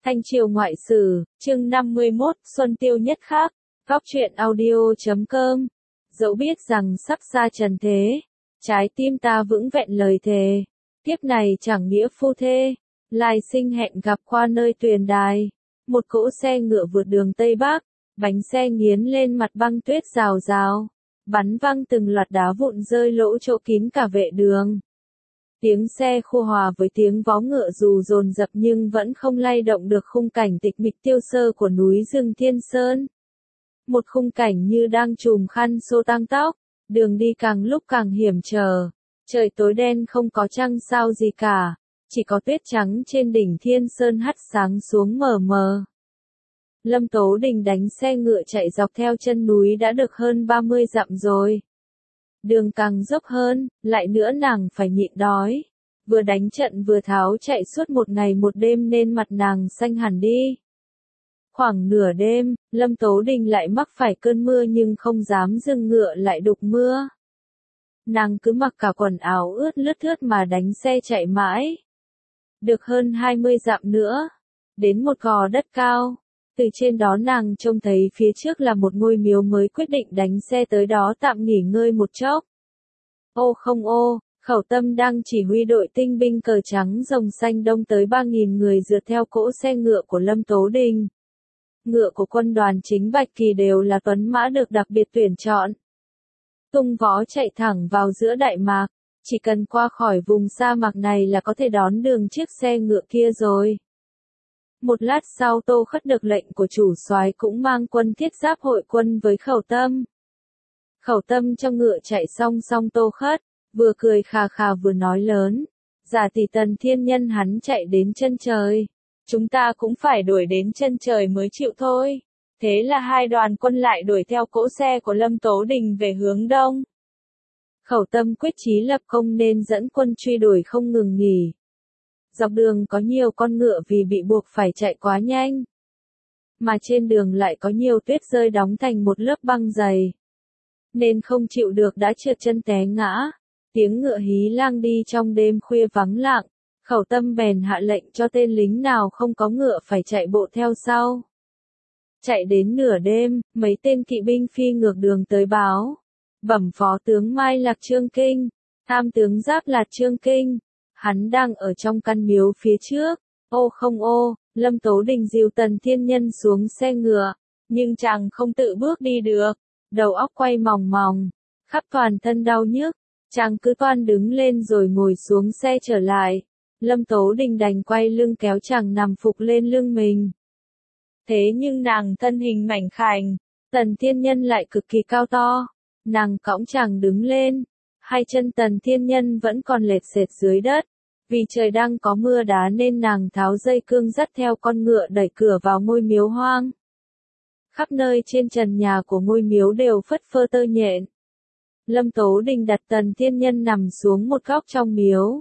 Thanh Triều Ngoại Sử, chương 51, Xuân Tiêu Nhất Khác, Góc truyện audio.com. Dẫu biết rằng sắp xa trần thế, trái tim ta vững vẹn lời thề, kiếp này chẳng nghĩa phu thê, lai sinh hẹn gặp qua nơi tuyền đài. Một cỗ xe ngựa vượt đường Tây Bắc, bánh xe nghiến lên mặt băng tuyết rào rào, bắn văng từng loạt đá vụn rơi lỗ chỗ kín cả vệ đường. Tiếng xe khô hòa với tiếng vó ngựa dù dồn dập nhưng vẫn không lay động được khung cảnh tịch mịch tiêu sơ của núi rừng Thiên Sơn. Một khung cảnh như đang trùm khăn xô tăng tóc, đường đi càng lúc càng hiểm trở, trời tối đen không có trăng sao gì cả, chỉ có tuyết trắng trên đỉnh Thiên Sơn hắt sáng xuống mờ mờ. Lâm Tố Đình đánh xe ngựa chạy dọc theo chân núi đã được hơn 30 dặm rồi. Đường càng dốc hơn, lại nữa nàng phải nhịn đói. Vừa đánh trận vừa tháo chạy suốt một ngày một đêm nên mặt nàng xanh hẳn đi. Khoảng nửa đêm, Lâm Tố Đình lại mắc phải cơn mưa nhưng không dám dừng ngựa lại đục mưa. Nàng cứ mặc cả quần áo ướt lướt thướt mà đánh xe chạy mãi. Được hơn 20 dặm nữa, đến một gò đất cao. Từ trên đó nàng trông thấy phía trước là một ngôi miếu mới quyết định đánh xe tới đó tạm nghỉ ngơi một chốc. Ô không ô, Khẩu Tâm đang chỉ huy đội tinh binh cờ trắng rồng xanh đông tới 3.000 người dượt theo cỗ xe ngựa của Lâm Tố Đình. Ngựa của quân đoàn chính Bạch Kỳ đều là tuấn mã được đặc biệt tuyển chọn. Tung vó chạy thẳng vào giữa Đại Mạc, chỉ cần qua khỏi vùng sa mạc này là có thể đón đường chiếc xe ngựa kia rồi. Một lát sau Tô Khất được lệnh của chủ soái cũng mang quân thiết giáp hội quân với Khẩu Tâm. Khẩu Tâm cho ngựa chạy song song Tô Khất, vừa cười khà khà vừa nói lớn, giả tỷ Tần Thiên Nhân hắn chạy đến chân trời, chúng ta cũng phải đuổi đến chân trời mới chịu thôi. Thế là hai đoàn quân lại đuổi theo cỗ xe của Lâm Tố Đình về hướng đông. Khẩu Tâm quyết chí lập công nên dẫn quân truy đuổi không ngừng nghỉ. Dọc đường có nhiều con ngựa vì bị buộc phải chạy quá nhanh. Mà trên đường lại có nhiều tuyết rơi đóng thành một lớp băng dày. Nên không chịu được đã trượt chân té ngã. Tiếng ngựa hí lang đi trong đêm khuya vắng lặng. Khẩu Tâm bèn hạ lệnh cho tên lính nào không có ngựa phải chạy bộ theo sau. Chạy đến nửa đêm, mấy tên kỵ binh phi ngược đường tới báo. Bẩm phó tướng Mai Lạc Trương Kinh, tham tướng Giáp Lạt Trương Kinh. Hắn đang ở trong căn miếu phía trước. Ô không ô, Lâm Tố Đình dìu Tần Thiên Nhân xuống xe ngựa, nhưng chàng không tự bước đi được, đầu óc quay mòng mòng, khắp toàn thân đau nhức, chàng cứ toan đứng lên rồi ngồi xuống xe trở lại. Lâm Tố Đình đành quay lưng kéo chàng nằm phục lên lưng mình. Thế nhưng nàng thân hình mảnh khảnh, Tần Thiên Nhân lại cực kỳ cao to, nàng cõng chàng đứng lên, hai chân Tần Thiên Nhân vẫn còn lệch sệt dưới đất. Vì trời đang có mưa đá nên nàng tháo dây cương dắt theo con ngựa đẩy cửa vào ngôi miếu hoang. Khắp nơi trên trần nhà của ngôi miếu đều phất phơ tơ nhện. Lâm Tố Đình đặt Tần Thiên Nhân nằm xuống một góc trong miếu.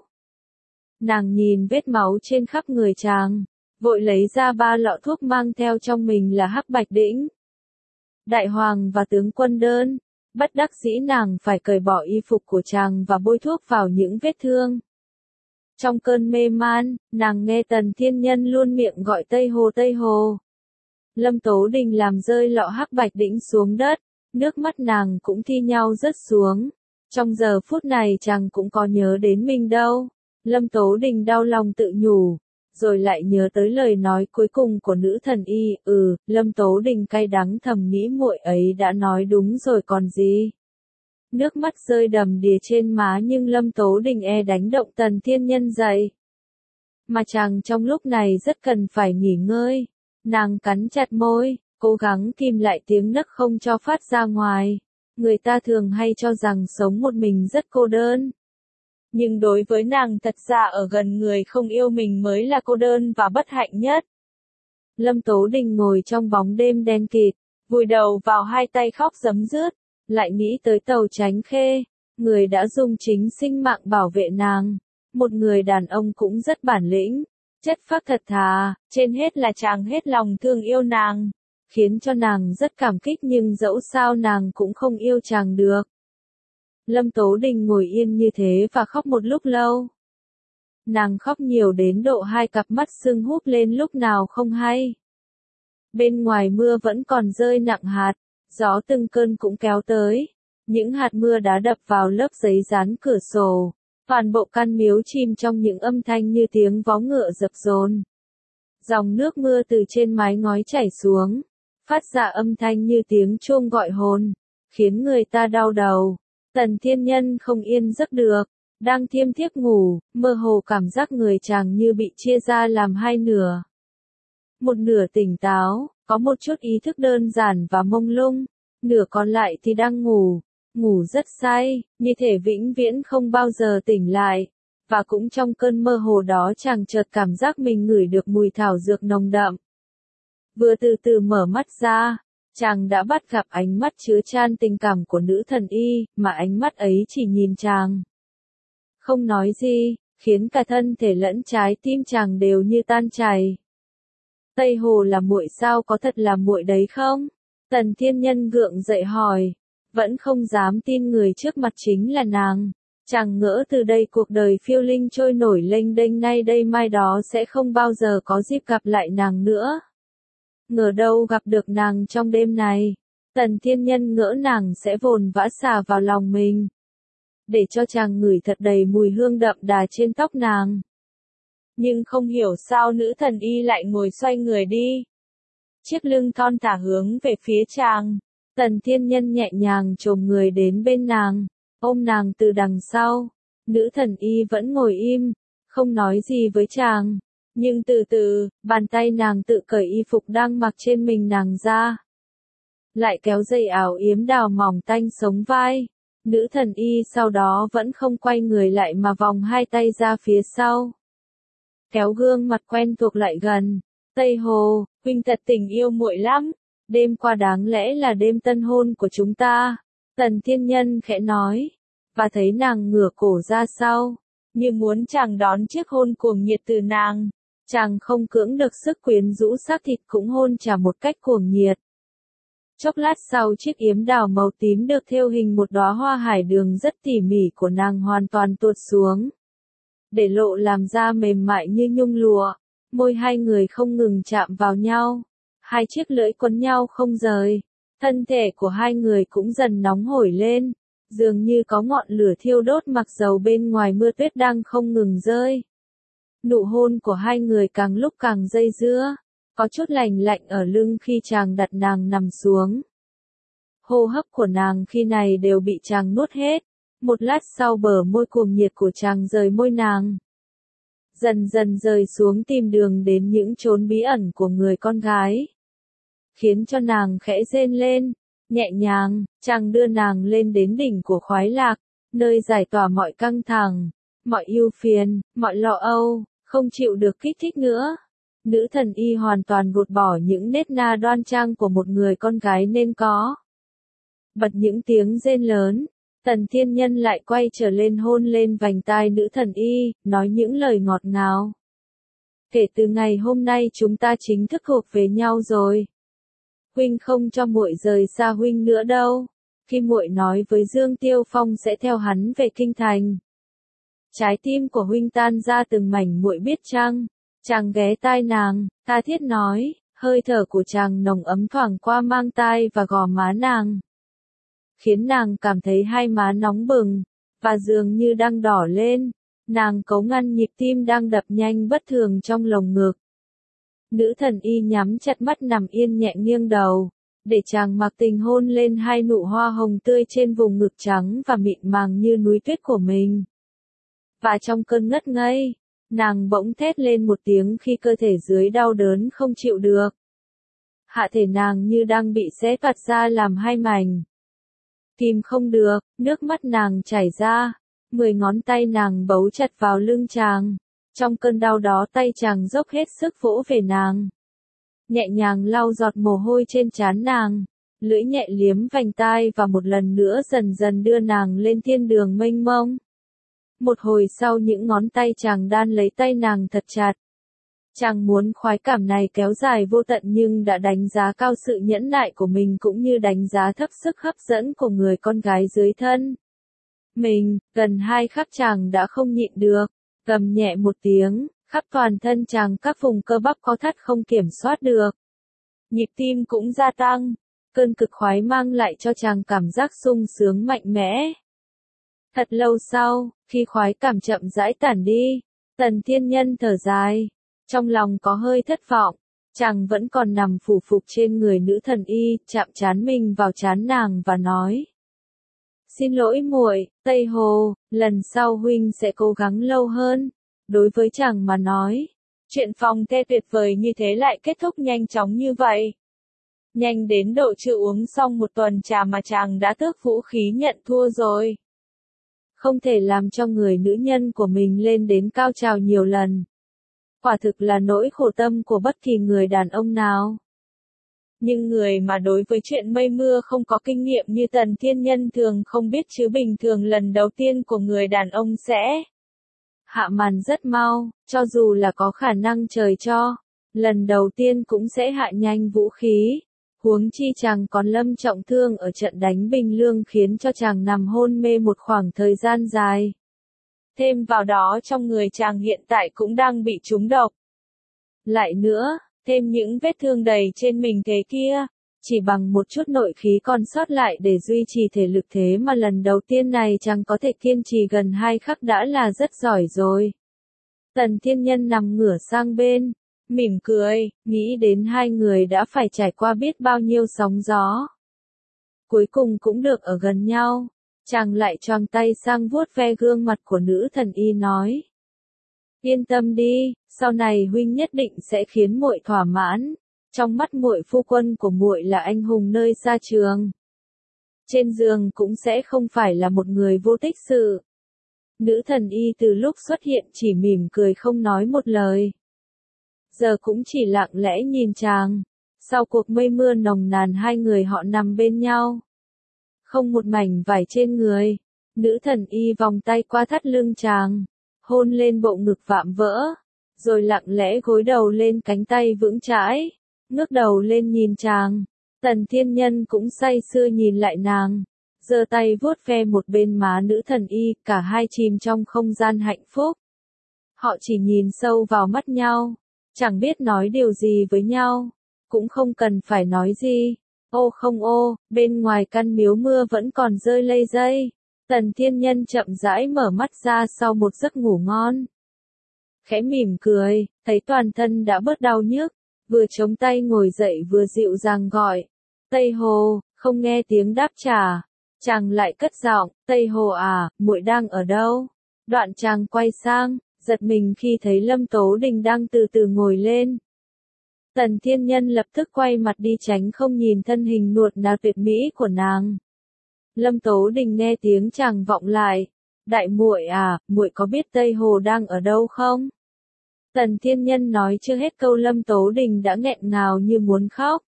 Nàng nhìn vết máu trên khắp người chàng, vội lấy ra 3 lọ thuốc mang theo trong mình là hắc bạch đĩnh, đại hoàng và tướng quân đơn. Bất đắc dĩ nàng phải cởi bỏ y phục của chàng và bôi thuốc vào những vết thương. Trong cơn mê man, nàng nghe Tần Thiên Nhân luôn miệng gọi Tây Hồ Tây Hồ. Lâm Tố Đình làm rơi lọ hắc bạch đĩnh xuống đất, nước mắt nàng cũng thi nhau rớt xuống. Trong giờ phút này chàng cũng có nhớ đến mình đâu. Lâm Tố Đình đau lòng tự nhủ, rồi lại nhớ tới lời nói cuối cùng của nữ thần y. Lâm Tố Đình cay đắng thầm nghĩ muội ấy đã nói đúng rồi còn gì. Nước mắt rơi đầm đìa trên má nhưng Lâm Tố Đình đánh động Tần Thiên Nhân dậy. Mà chàng trong lúc này rất cần phải nghỉ ngơi. Nàng cắn chặt môi, cố gắng kìm lại tiếng nấc không cho phát ra ngoài. Người ta thường hay cho rằng sống một mình rất cô đơn. Nhưng đối với nàng thật ra ở gần người không yêu mình mới là cô đơn và bất hạnh nhất. Lâm Tố Đình ngồi trong bóng đêm đen kịt, vùi đầu vào hai tay khóc rấm rứt. Lại nghĩ tới Tàu Chánh Khê, người đã dùng chính sinh mạng bảo vệ nàng. Một người đàn ông cũng rất bản lĩnh, chất phác thật thà, trên hết là chàng hết lòng thương yêu nàng, khiến cho nàng rất cảm kích nhưng dẫu sao nàng cũng không yêu chàng được. Lâm Tố Đình ngồi yên như thế và khóc một lúc lâu. Nàng khóc nhiều đến độ hai cặp mắt sưng húp lên lúc nào không hay. Bên ngoài mưa vẫn còn rơi nặng hạt, gió từng cơn cũng kéo tới. Những hạt mưa đá đập vào lớp giấy dán cửa sổ. Toàn bộ căn miếu chìm trong những âm thanh như tiếng vó ngựa dập dồn. Dòng nước mưa từ trên mái ngói chảy xuống, phát ra âm thanh như tiếng chuông gọi hồn, khiến người ta đau đầu. Tần Thiên Nhân không yên giấc được, đang thiêm thiếp ngủ, mơ hồ cảm giác người chàng như bị chia ra làm hai nửa. Một nửa tỉnh táo, có một chút ý thức đơn giản và mông lung, nửa còn lại thì đang ngủ, ngủ rất say, như thể vĩnh viễn không bao giờ tỉnh lại. Và cũng trong cơn mơ hồ đó chàng chợt cảm giác mình ngửi được mùi thảo dược nồng đậm. Vừa từ từ mở mắt ra, chàng đã bắt gặp ánh mắt chứa chan tình cảm của nữ thần y, mà ánh mắt ấy chỉ nhìn chàng. Không nói gì, khiến cả thân thể lẫn trái tim chàng đều như tan chảy. Tây Hồ là muội sao, có thật là muội đấy không? Tần Thiên Nhân gượng dậy hỏi, vẫn không dám tin người trước mặt chính là nàng. Chàng ngỡ từ đây cuộc đời phiêu linh trôi nổi lênh đênh nay đây mai đó sẽ không bao giờ có dịp gặp lại nàng nữa. Ngờ đâu gặp được nàng trong đêm này. Tần Thiên Nhân ngỡ nàng sẽ vồn vã xả vào lòng mình, để cho chàng ngửi thật đầy mùi hương đậm đà trên tóc nàng. Nhưng không hiểu sao nữ thần y lại ngồi xoay người đi. Chiếc lưng thon thả hướng về phía chàng. Tần Thiên Nhân nhẹ nhàng chồm người đến bên nàng, ôm nàng từ đằng sau. Nữ thần y vẫn ngồi im, không nói gì với chàng. Nhưng từ từ, bàn tay nàng tự cởi y phục đang mặc trên mình nàng ra. Lại kéo dây áo yếm đào mỏng tanh sống vai. Nữ thần y sau đó vẫn không quay người lại mà vòng hai tay ra phía sau. Kéo gương mặt quen thuộc lại gần. Tây Hồ, huynh thật tình yêu muội lắm. Đêm qua đáng lẽ là đêm tân hôn của chúng ta. Tần Thiên Nhân khẽ nói. Và thấy nàng ngửa cổ ra sau, như muốn chàng đón chiếc hôn cuồng nhiệt từ nàng. Chàng không cưỡng được sức quyến rũ, xác thịt cũng hôn trả một cách cuồng nhiệt. Chốc lát sau, chiếc yếm đào màu tím được thêu hình một đóa hoa hải đường rất tỉ mỉ của nàng hoàn toàn tuột xuống, để lộ làn da mềm mại như nhung lụa. Môi hai người không ngừng chạm vào nhau, hai chiếc lưỡi quấn nhau không rời. Thân thể của hai người cũng dần nóng hổi lên, dường như có ngọn lửa thiêu đốt mặc dầu bên ngoài mưa tuyết đang không ngừng rơi. Nụ hôn của hai người càng lúc càng dây dưa, có chút lành lạnh ở lưng khi chàng đặt nàng nằm xuống. Hô hấp của nàng khi này đều bị chàng nuốt hết. Một lát sau bờ môi cuồng nhiệt của chàng rời môi nàng, dần dần rời xuống tìm đường đến những chốn bí ẩn của người con gái, khiến cho nàng khẽ rên lên. Nhẹ nhàng, chàng đưa nàng lên đến đỉnh của khoái lạc, nơi giải tỏa mọi căng thẳng, mọi ưu phiền, mọi lo âu, không chịu được kích thích nữa. Nữ thần y hoàn toàn gột bỏ những nét na đoan trang của một người con gái nên có. Bật những tiếng rên lớn, Tần Thiên Nhân lại quay trở lên hôn lên vành tai nữ thần y, nói những lời ngọt ngào. Kể từ ngày hôm nay chúng ta chính thức thuộc về nhau rồi. Huynh không cho muội rời xa huynh nữa đâu. Khi muội nói với Dương Tiêu Phong sẽ theo hắn về kinh thành, trái tim của huynh tan ra từng mảnh, muội biết chăng? Chàng ghé tai nàng, tha thiết nói, hơi thở của chàng nồng ấm thoảng qua mang tai và gò má nàng, khiến nàng cảm thấy hai má nóng bừng, và dường như đang đỏ lên. Nàng cố ngăn nhịp tim đang đập nhanh bất thường trong lồng ngực. Nữ thần y nhắm chặt mắt nằm yên nhẹ nghiêng đầu, để chàng mặc tình hôn lên hai nụ hoa hồng tươi trên vùng ngực trắng và mịn màng như núi tuyết của mình. Và trong cơn ngất ngây, nàng bỗng thét lên một tiếng khi cơ thể dưới đau đớn không chịu được. Hạ thể nàng như đang bị xé toạc ra làm hai mảnh. Kìm không được, nước mắt nàng chảy ra, 10 ngón tay nàng bấu chặt vào lưng chàng. Trong cơn đau đó tay chàng dốc hết sức vỗ về nàng, nhẹ nhàng lau giọt mồ hôi trên trán nàng, lưỡi nhẹ liếm vành tai và một lần nữa dần dần đưa nàng lên thiên đường mênh mông. Một hồi sau những ngón tay chàng đan lấy tay nàng thật chặt. Chàng muốn khoái cảm này kéo dài vô tận nhưng đã đánh giá cao sự nhẫn nại của mình cũng như đánh giá thấp sức hấp dẫn của người con gái dưới thân mình. Gần 2 khắc chàng đã không nhịn được, Gầm nhẹ một tiếng, khắp toàn thân chàng các vùng cơ bắp co thắt không kiểm soát được. Nhịp tim cũng gia tăng, cơn cực khoái mang lại cho chàng cảm giác sung sướng mạnh mẽ. Thật lâu sau, khi khoái cảm chậm rãi tản đi, Tần Thiên Nhân thở dài, trong lòng có hơi thất vọng, chàng vẫn còn nằm phủ phục trên người nữ thần y, chạm trán mình vào trán nàng và nói: "Xin lỗi muội, Tây Hồ, lần sau huynh sẽ cố gắng lâu hơn." Đối với chàng mà nói, chuyện phòng thê tuyệt vời như thế lại kết thúc nhanh chóng như vậy. Nhanh đến độ chưa uống xong một tuần trà mà chàng đã tước vũ khí nhận thua rồi. Không thể làm cho người nữ nhân của mình lên đến cao trào nhiều lần. Quả thực là nỗi khổ tâm của bất kỳ người đàn ông nào. Nhưng người mà đối với chuyện mây mưa không có kinh nghiệm như Tần Thiên Nhân thường không biết chứ bình thường lần đầu tiên của người đàn ông sẽ hạ màn rất mau, cho dù là có khả năng trời cho, lần đầu tiên cũng sẽ hạ nhanh vũ khí. Huống chi chàng còn lâm trọng thương ở trận đánh Bình Lương khiến cho chàng nằm hôn mê một khoảng thời gian dài. Thêm vào đó trong người chàng hiện tại cũng đang bị trúng độc. Lại nữa, thêm những vết thương đầy trên mình thế kia, chỉ bằng một chút nội khí còn sót lại để duy trì thể lực thế mà lần đầu tiên này chàng có thể kiên trì gần 2 khắc đã là rất giỏi rồi. Tần Thiên Nhân nằm ngửa sang bên, mỉm cười, nghĩ đến hai người đã phải trải qua biết bao nhiêu sóng gió. Cuối cùng cũng được ở gần nhau, chàng lại choàng tay sang vuốt ve gương mặt của nữ thần y nói: "Yên tâm đi, sau này huynh nhất định sẽ khiến muội thỏa mãn, trong mắt muội phu quân của muội là anh hùng nơi xa trường. Trên giường cũng sẽ không phải là một người vô tích sự." Nữ thần y từ lúc xuất hiện chỉ mỉm cười không nói một lời. Giờ cũng chỉ lặng lẽ nhìn chàng. Sau cuộc mây mưa nồng nàn hai người họ nằm bên nhau. Không một mảnh vải trên người. Nữ thần y vòng tay qua thắt lưng chàng. Hôn lên bộ ngực vạm vỡ. Rồi lặng lẽ gối đầu lên cánh tay vững chãi. Ngước đầu lên nhìn chàng. Tần Thiên Nhân cũng say sưa nhìn lại nàng. Giơ tay vuốt ve một bên má nữ thần y, cả hai chìm trong không gian hạnh phúc. Họ chỉ nhìn sâu vào mắt nhau. Chẳng biết nói điều gì với nhau, cũng không cần phải nói gì. Ô không ô, bên ngoài căn miếu mưa vẫn còn rơi lây dây. Tần Thiên Nhân chậm rãi mở mắt ra sau một giấc ngủ ngon. Khẽ mỉm cười, thấy toàn thân đã bớt đau nhức, vừa chống tay ngồi dậy vừa dịu dàng gọi: "Tây Hồ." Không nghe tiếng đáp trả, chàng lại cất giọng: "Tây Hồ à, muội đang ở đâu?" Đoạn chàng quay sang, giật mình khi thấy Lâm Tố Đình đang từ từ ngồi lên. Tần Thiên Nhân lập tức quay mặt đi tránh không nhìn thân hình nuột nà tuyệt mỹ của nàng. Lâm Tố Đình nghe tiếng chàng vọng lại: "Đại muội à, muội có biết Tây Hồ đang ở đâu không?" Tần Thiên Nhân nói chưa hết câu Lâm Tố Đình đã nghẹn ngào như muốn khóc.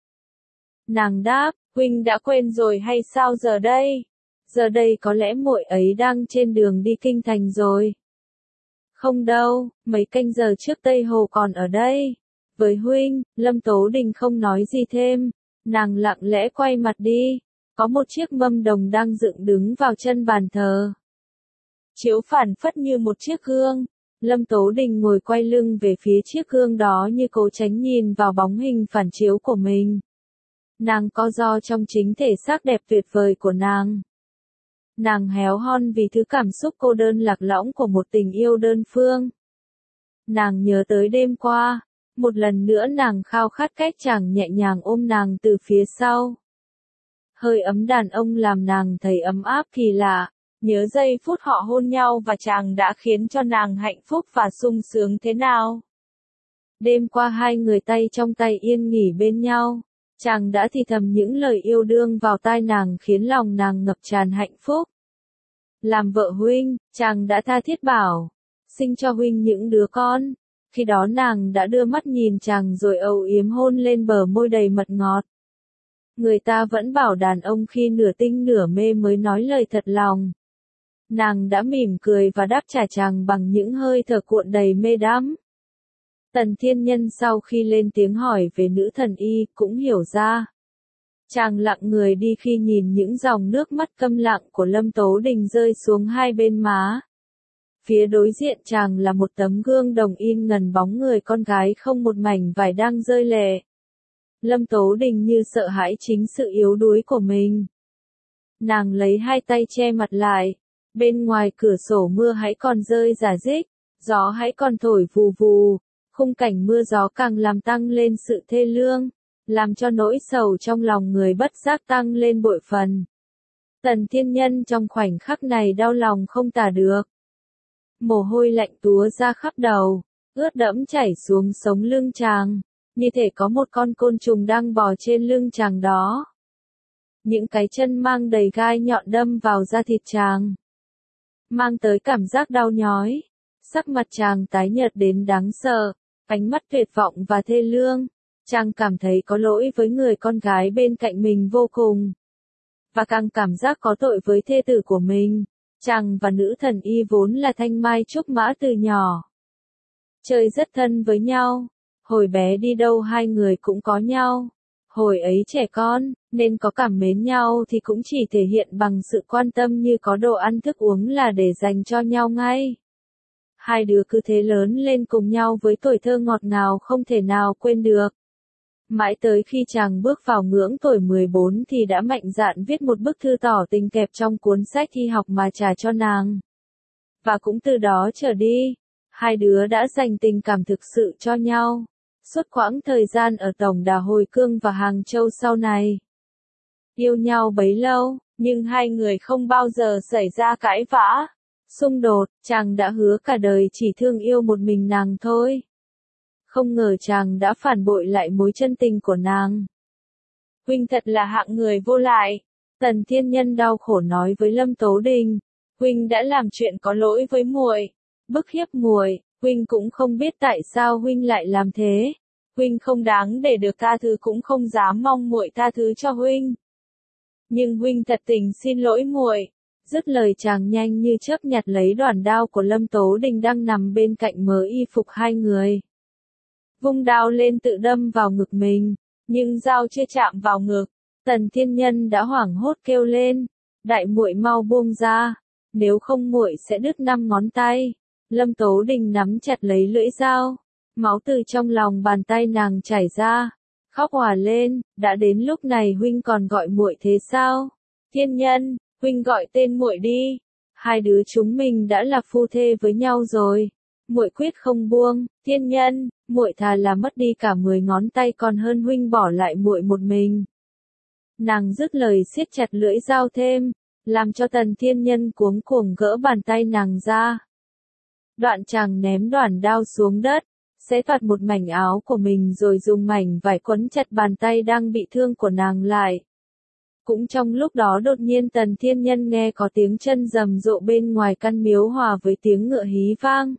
Nàng đáp: "Huynh đã quên rồi hay sao giờ đây? Giờ đây có lẽ muội ấy đang trên đường đi kinh thành rồi." "Không đâu, mấy canh giờ trước Tây Hồ còn ở đây. Với huynh." Lâm Tố Đình không nói gì thêm, nàng lặng lẽ quay mặt đi. Có một chiếc mâm đồng đang dựng đứng vào chân bàn thờ. Chiếu phản phất như một chiếc gương. Lâm Tố Đình ngồi quay lưng về phía chiếc gương đó như cố tránh nhìn vào bóng hình phản chiếu của mình. Nàng co ro trong chính thể xác đẹp tuyệt vời của nàng. Nàng héo hon vì thứ cảm xúc cô đơn lạc lõng của một tình yêu đơn phương. Nàng nhớ tới đêm qua, một lần nữa nàng khao khát cách chàng nhẹ nhàng ôm nàng từ phía sau. Hơi ấm đàn ông làm nàng thấy ấm áp kỳ lạ, nhớ giây phút họ hôn nhau và chàng đã khiến cho nàng hạnh phúc và sung sướng thế nào. Đêm qua hai người tay trong tay yên nghỉ bên nhau, chàng đã thì thầm những lời yêu đương vào tai nàng khiến lòng nàng ngập tràn hạnh phúc. Làm vợ huynh, chàng đã tha thiết bảo, sinh cho huynh những đứa con. Khi đó nàng đã đưa mắt nhìn chàng rồi âu yếm hôn lên bờ môi đầy mật ngọt. Người ta vẫn bảo đàn ông khi nửa tinh nửa mê mới nói lời thật lòng. Nàng đã mỉm cười và đáp trả chàng bằng những hơi thở cuộn đầy mê đắm. Tần Thiên Nhân sau khi lên tiếng hỏi về nữ thần y cũng hiểu ra. Chàng lặng người đi khi nhìn những dòng nước mắt câm lặng của Lâm Tố Đình rơi xuống hai bên má. Phía đối diện chàng là một tấm gương đồng in ngần bóng người con gái không một mảnh vải đang rơi lệ. Lâm Tố Đình như sợ hãi chính sự yếu đuối của mình. Nàng lấy hai tay che mặt lại. Bên ngoài cửa sổ mưa hãy còn rơi rả rích, gió hãy còn thổi vù vù, khung cảnh mưa gió càng làm tăng lên sự thê lương, làm cho nỗi sầu trong lòng người bất giác tăng lên bội phần. Tần Thiên Nhân trong khoảnh khắc này đau lòng không tả được. Mồ hôi lạnh túa ra khắp đầu, ướt đẫm chảy xuống sống lưng chàng, như thể có một con côn trùng đang bò trên lưng chàng đó. Những cái chân mang đầy gai nhọn đâm vào da thịt chàng, mang tới cảm giác đau nhói. Sắc mặt chàng tái nhợt đến đáng sợ, ánh mắt tuyệt vọng và thê lương. Chàng cảm thấy có lỗi với người con gái bên cạnh mình vô cùng. Và càng cảm giác có tội với thê tử của mình. Chàng và nữ thần y vốn là thanh mai trúc mã từ nhỏ. Chơi rất thân với nhau. Hồi bé đi đâu hai người cũng có nhau. Hồi ấy trẻ con, nên có cảm mến nhau thì cũng chỉ thể hiện bằng sự quan tâm như có đồ ăn thức uống là để dành cho nhau ngay. Hai đứa cứ thế lớn lên cùng nhau với tuổi thơ ngọt ngào không thể nào quên được. Mãi tới khi chàng bước vào ngưỡng tuổi 14 thì đã mạnh dạn viết một bức thư tỏ tình kẹp trong cuốn sách thi học mà trả cho nàng. Và cũng từ đó trở đi, hai đứa đã dành tình cảm thực sự cho nhau. Suốt quãng thời gian ở tổng đà Hồi Cương và Hàng Châu sau này. Yêu nhau bấy lâu, nhưng hai người không bao giờ xảy ra cãi vã, xung đột. Chàng đã hứa cả đời chỉ thương yêu một mình nàng thôi. Không ngờ chàng đã phản bội lại mối chân tình của nàng. Huynh thật là hạng người vô lại. Tần Thiên Nhân đau khổ nói với Lâm Tố Đình. Huynh đã làm chuyện có lỗi với muội, bức hiếp muội. Huynh cũng không biết tại sao huynh lại làm thế. Huynh không đáng để được tha thứ cũng không dám mong muội tha thứ cho huynh. Nhưng huynh thật tình xin lỗi muội. Dứt lời chàng nhanh như chớp nhặt lấy đoản đao của Lâm Tố Đình đang nằm bên cạnh mớ y phục hai người. Vung đao lên tự đâm vào ngực mình, nhưng dao chưa chạm vào ngực, Tần Thiên Nhân đã hoảng hốt kêu lên, đại muội mau buông ra, nếu không muội sẽ đứt 5 ngón tay. Lâm Tố Đình nắm chặt lấy lưỡi dao, máu từ trong lòng bàn tay nàng chảy ra, khóc òa lên, đã đến lúc này huynh còn gọi muội thế sao? Thiên Nhân, huynh gọi tên muội đi, hai đứa chúng mình đã là phu thê với nhau rồi. Muội quyết không buông. Thiên Nhân, muội thà là mất đi cả 10 ngón tay còn hơn huynh bỏ lại muội một mình. Nàng dứt lời siết chặt lưỡi dao thêm, làm cho Tần Thiên Nhân cuống cuồng gỡ bàn tay nàng ra. Đoạn chàng ném đoản đao xuống đất, xé toạc một mảnh áo của mình rồi dùng mảnh vải quấn chặt bàn tay đang bị thương của nàng lại. Cũng trong lúc đó đột nhiên Tần Thiên Nhân nghe có tiếng chân rầm rộ bên ngoài căn miếu hòa với tiếng ngựa hí vang.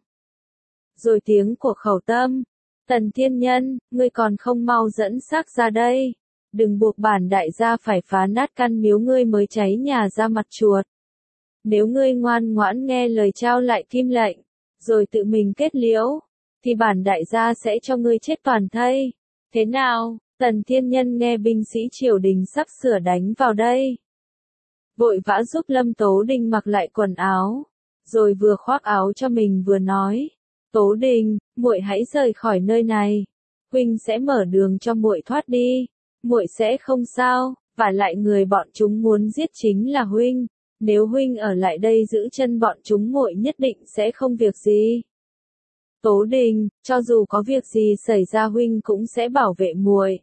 Rồi tiếng của Khẩu Tâm. Tần Thiên Nhân, ngươi còn không mau dẫn xác ra đây. Đừng buộc bản đại gia phải phá nát căn miếu ngươi mới cháy nhà ra mặt chuột. Nếu ngươi ngoan ngoãn nghe lời trao lại kim lệnh, rồi tự mình kết liễu, thì bản đại gia sẽ cho ngươi chết toàn thây. Thế nào? Tần Thiên Nhân nghe binh sĩ triều đình sắp sửa đánh vào đây. Vội vã giúp Lâm Tố Đình mặc lại quần áo, rồi vừa khoác áo cho mình vừa nói. Tố Đình, muội hãy rời khỏi nơi này. Huynh sẽ mở đường cho muội thoát đi. Muội sẽ không sao, và lại người bọn chúng muốn giết chính là huynh. Nếu huynh ở lại đây giữ chân bọn chúng muội nhất định sẽ không việc gì. Tố Đình, cho dù có việc gì xảy ra huynh cũng sẽ bảo vệ muội.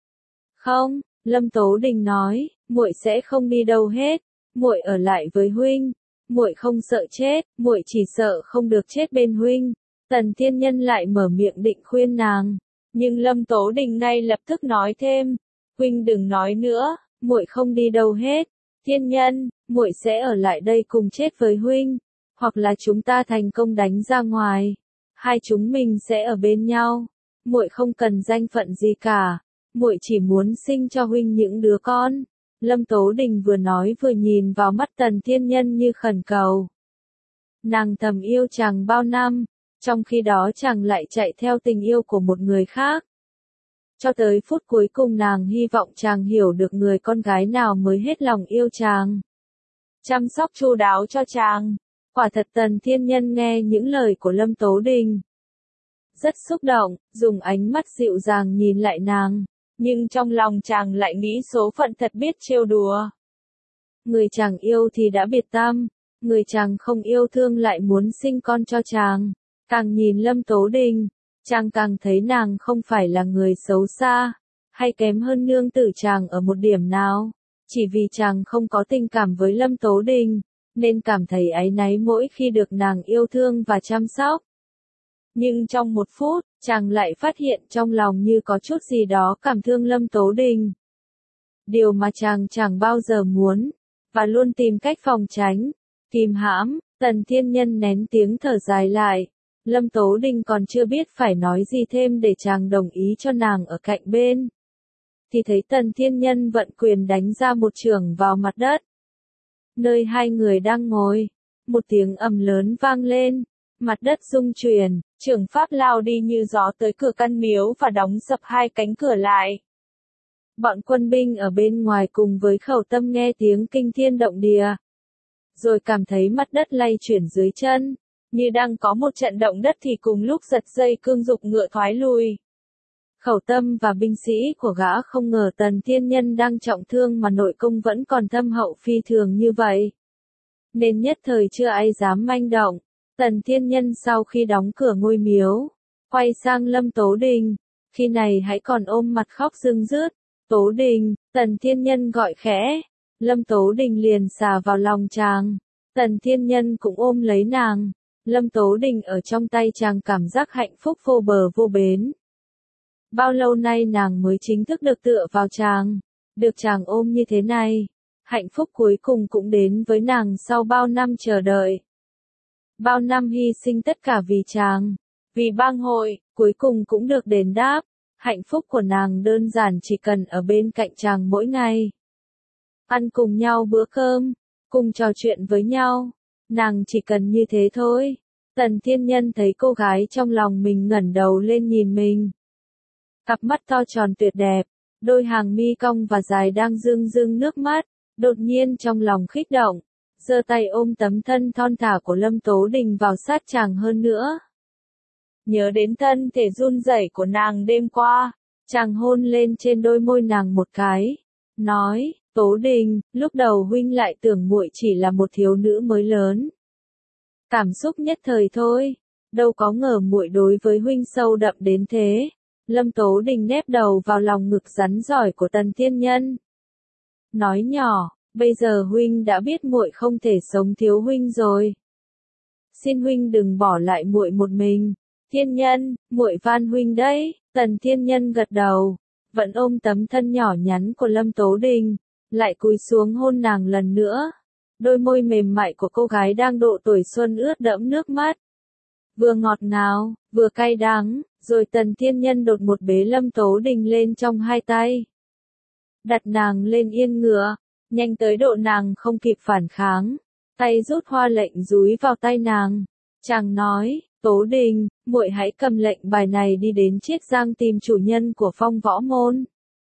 Không, Lâm Tố Đình nói, muội sẽ không đi đâu hết. Muội ở lại với huynh. Muội không sợ chết, muội chỉ sợ không được chết bên huynh. Tần Thiên Nhân lại mở miệng định khuyên nàng, nhưng Lâm Tố Đình ngay lập tức nói thêm, huynh đừng nói nữa, muội không đi đâu hết. Thiên Nhân, muội sẽ ở lại đây cùng chết với huynh, hoặc là chúng ta thành công đánh ra ngoài, hai chúng mình sẽ ở bên nhau. Muội không cần danh phận gì cả, muội chỉ muốn sinh cho huynh những đứa con. Lâm Tố Đình vừa nói vừa nhìn vào mắt Tần Thiên Nhân như khẩn cầu. Nàng thầm yêu chàng bao năm. Trong khi đó chàng lại chạy theo tình yêu của một người khác. Cho tới phút cuối cùng nàng hy vọng chàng hiểu được người con gái nào mới hết lòng yêu chàng. Chăm sóc chu đáo cho chàng. Quả thật Tần Thiên Nhân nghe những lời của Lâm Tố Đình. Rất xúc động, dùng ánh mắt dịu dàng nhìn lại nàng. Nhưng trong lòng chàng lại nghĩ số phận thật biết trêu đùa. Người chàng yêu thì đã biệt tâm, người chàng không yêu thương lại muốn sinh con cho chàng. Càng nhìn Lâm Tố Đình, chàng càng thấy nàng không phải là người xấu xa, hay kém hơn nương tử chàng ở một điểm nào. Chỉ vì chàng không có tình cảm với Lâm Tố Đình, nên cảm thấy áy náy mỗi khi được nàng yêu thương và chăm sóc. Nhưng trong một phút, chàng lại phát hiện trong lòng như có chút gì đó cảm thương Lâm Tố Đình. Điều mà chàng chẳng bao giờ muốn, và luôn tìm cách phòng tránh, kìm hãm. Tần Thiên Nhân nén tiếng thở dài lại. Lâm Tố Đình còn chưa biết phải nói gì thêm để chàng đồng ý cho nàng ở cạnh bên. Thì thấy Tần Thiên Nhân vận quyền đánh ra một chưởng vào mặt đất. Nơi hai người đang ngồi, một tiếng ầm lớn vang lên, mặt đất rung chuyển, chưởng pháp lao đi như gió tới cửa căn miếu và đóng sập hai cánh cửa lại. Bọn quân binh ở bên ngoài cùng với Khẩu Tâm nghe tiếng kinh thiên động địa, rồi cảm thấy mặt đất lay chuyển dưới chân, như đang có một trận động đất thì cùng lúc giật dây cương giục ngựa thoái lui. Khẩu Tâm và binh sĩ của gã không ngờ Tần Thiên Nhân đang trọng thương mà nội công vẫn còn thâm hậu phi thường như vậy, nên nhất thời chưa ai dám manh động. Tần Thiên Nhân sau khi đóng cửa ngôi miếu, quay sang Lâm Tố Đình, khi này hãy còn ôm mặt khóc rưng rức. Tố Đình, Tần Thiên Nhân gọi khẽ, Lâm Tố Đình liền xà vào lòng chàng. Tần Thiên Nhân cũng ôm lấy nàng, Lâm Tố Đình ở trong tay chàng cảm giác hạnh phúc vô bờ vô bến. Bao lâu nay nàng mới chính thức được tựa vào chàng, được chàng ôm như thế này. Hạnh phúc cuối cùng cũng đến với nàng sau bao năm chờ đợi. Bao năm hy sinh tất cả vì chàng, vì bang hội, cuối cùng cũng được đền đáp. Hạnh phúc của nàng đơn giản chỉ cần ở bên cạnh chàng mỗi ngày. Ăn cùng nhau bữa cơm, cùng trò chuyện với nhau. Nàng chỉ cần như thế thôi. Tần Thiên Nhân thấy cô gái trong lòng mình ngẩng đầu lên nhìn mình. Cặp mắt to tròn tuyệt đẹp, đôi hàng mi cong và dài đang rưng rưng nước mắt. Đột nhiên trong lòng khích động, giơ tay ôm tấm thân thon thả của Lâm Tố Đình vào sát chàng hơn nữa. Nhớ đến thân thể run rẩy của nàng đêm qua, chàng hôn lên trên đôi môi nàng một cái, nói, Tố Đình, lúc đầu huynh lại tưởng muội chỉ là một thiếu nữ mới lớn. Cảm xúc nhất thời thôi, đâu có ngờ muội đối với huynh sâu đậm đến thế. Lâm Tố Đình nép đầu vào lòng ngực rắn giỏi của Tần Thiên Nhân. Nói nhỏ, bây giờ huynh đã biết muội không thể sống thiếu huynh rồi. Xin huynh đừng bỏ lại muội một mình. Thiên Nhân, muội van huynh đấy. Tần Thiên Nhân gật đầu, vẫn ôm tấm thân nhỏ nhắn của Lâm Tố Đình, lại cúi xuống hôn nàng lần nữa. Đôi môi mềm mại của cô gái đang độ tuổi xuân ướt đẫm nước mắt. Vừa ngọt ngào, vừa cay đắng, rồi Tần Thiên Nhân đột một bế Lâm Tố Đình lên trong hai tay. Đặt nàng lên yên ngựa, nhanh tới độ nàng không kịp phản kháng. Tay rút hoa lệnh dúi vào tay nàng. Chàng nói, Tố Đình, muội hãy cầm lệnh bài này đi đến Chiết Giang tìm chủ nhân của Phong Võ Môn.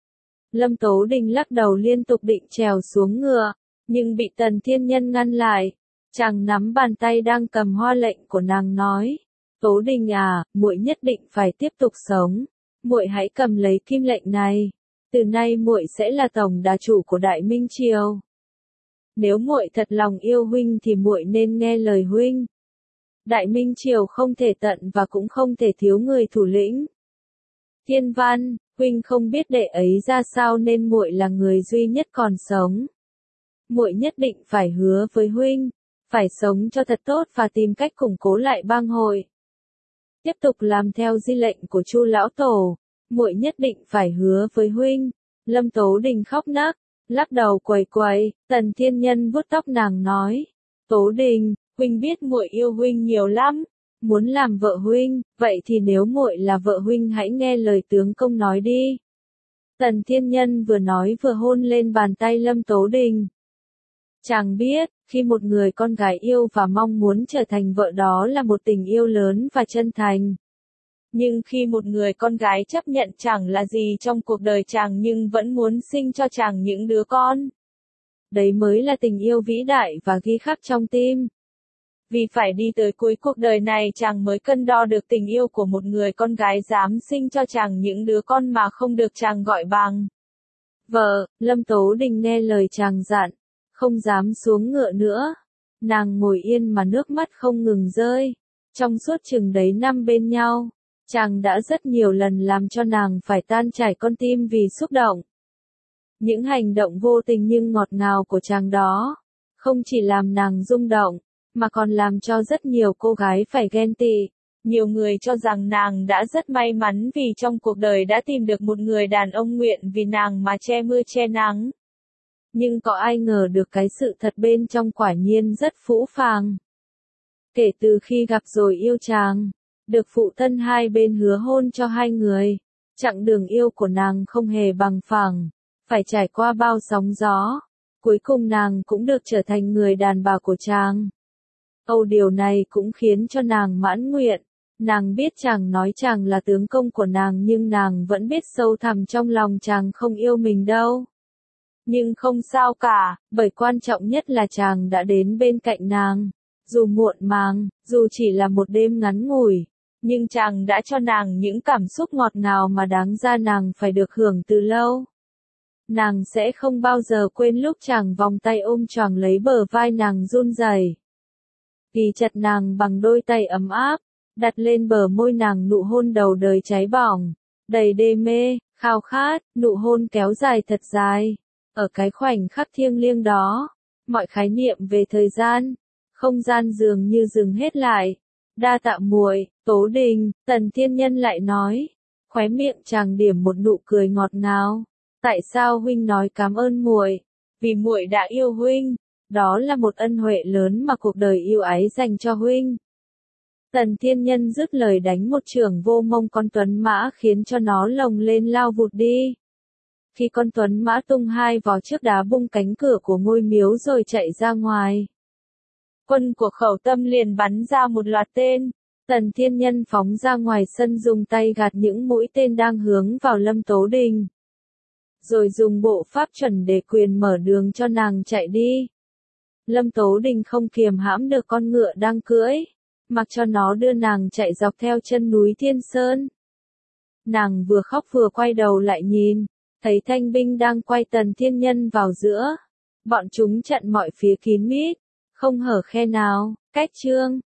Lâm Tố Đình lắc đầu liên tục định trèo xuống ngựa, nhưng bị Tần Thiên Nhân ngăn lại. Chàng nắm bàn tay đang cầm hoa lệnh của nàng nói, Tố Đình à, muội nhất định phải tiếp tục sống. Muội hãy cầm lấy kim lệnh này. Từ nay muội sẽ là tổng đà chủ của Đại Minh Triều. Nếu muội thật lòng yêu huynh thì muội nên nghe lời huynh. Đại Minh Triều không thể tận và cũng không thể thiếu người thủ lĩnh. Thiên Văn, huynh không biết đệ ấy ra sao nên muội là người duy nhất còn sống. Muội nhất định phải hứa với huynh, phải sống cho thật tốt và tìm cách củng cố lại bang hội. Tiếp tục làm theo di lệnh của Chu lão tổ, muội nhất định phải hứa với huynh. Lâm Tố Đình khóc nấc, lắc đầu quẩy quẩy. Tần Thiên Nhân vuốt tóc nàng nói, Tố Đình, huynh biết muội yêu huynh nhiều lắm, muốn làm vợ huynh, vậy thì nếu muội là vợ huynh hãy nghe lời tướng công nói đi. Tần Thiên Nhân vừa nói vừa hôn lên bàn tay Lâm Tố Đình. Chàng biết, khi một người con gái yêu và mong muốn trở thành vợ đó là một tình yêu lớn và chân thành. Nhưng khi một người con gái chấp nhận chẳng là gì trong cuộc đời chàng nhưng vẫn muốn sinh cho chàng những đứa con, đấy mới là tình yêu vĩ đại và ghi khắc trong tim. Vì phải đi tới cuối cuộc đời này chàng mới cân đo được tình yêu của một người con gái dám sinh cho chàng những đứa con mà không được chàng gọi bằng vợ. Lâm Tố Đình nghe lời chàng dặn, không dám xuống ngựa nữa. Nàng ngồi yên mà nước mắt không ngừng rơi. Trong suốt chừng đấy năm bên nhau, chàng đã rất nhiều lần làm cho nàng phải tan chảy con tim vì xúc động. Những hành động vô tình nhưng ngọt ngào của chàng đó, không chỉ làm nàng rung động, mà còn làm cho rất nhiều cô gái phải ghen tị. Nhiều người cho rằng nàng đã rất may mắn vì trong cuộc đời đã tìm được một người đàn ông nguyện vì nàng mà che mưa che nắng. Nhưng có ai ngờ được cái sự thật bên trong quả nhiên rất phũ phàng. Kể từ khi gặp rồi yêu chàng, được phụ thân hai bên hứa hôn cho hai người, chặng đường yêu của nàng không hề bằng phẳng, phải trải qua bao sóng gió, cuối cùng nàng cũng được trở thành người đàn bà của chàng. Điều này cũng khiến cho nàng mãn nguyện. Nàng biết chàng nói chàng là tướng công của nàng nhưng nàng vẫn biết sâu thẳm trong lòng chàng không yêu mình đâu. Nhưng không sao cả, bởi quan trọng nhất là chàng đã đến bên cạnh nàng. Dù muộn màng, dù chỉ là một đêm ngắn ngủi, nhưng chàng đã cho nàng những cảm xúc ngọt ngào mà đáng ra nàng phải được hưởng từ lâu. Nàng sẽ không bao giờ quên lúc chàng vòng tay ôm choàng lấy bờ vai nàng run rẩy, ghì chặt nàng bằng đôi tay ấm áp, đặt lên bờ môi nàng nụ hôn đầu đời cháy bỏng, đầy đê mê, khao khát, nụ hôn kéo dài thật dài. Ở cái khoảnh khắc thiêng liêng đó, mọi khái niệm về thời gian, không gian dường như dừng hết lại. Đa tạ muội, Tố Đình. Tần Thiên Nhân lại nói. Khóe miệng chàng điểm một nụ cười ngọt ngào. Tại sao huynh nói cảm ơn muội? Vì muội đã yêu huynh. Đó là một ân huệ lớn mà cuộc đời yêu ái dành cho huynh. Tần Thiên Nhân dứt lời đánh một chưởng vô mông con tuấn mã khiến cho nó lồng lên lao vụt đi. Khi con tuấn mã tung hai vó trước đá bung cánh cửa của ngôi miếu rồi chạy ra ngoài. Quân của Khẩu Tâm liền bắn ra một loạt tên. Tần Thiên Nhân phóng ra ngoài sân dùng tay gạt những mũi tên đang hướng vào Lâm Tố Đình. Rồi dùng bộ pháp chuẩn để quyền mở đường cho nàng chạy đi. Lâm Tố Đình không kiềm hãm được con ngựa đang cưỡi, mặc cho nó đưa nàng chạy dọc theo chân núi Thiên Sơn. Nàng vừa khóc vừa quay đầu lại nhìn, thấy thanh binh đang quay Tần Thiên Nhân vào giữa. Bọn chúng chặn mọi phía kín mít, không hở khe nào. Cách chương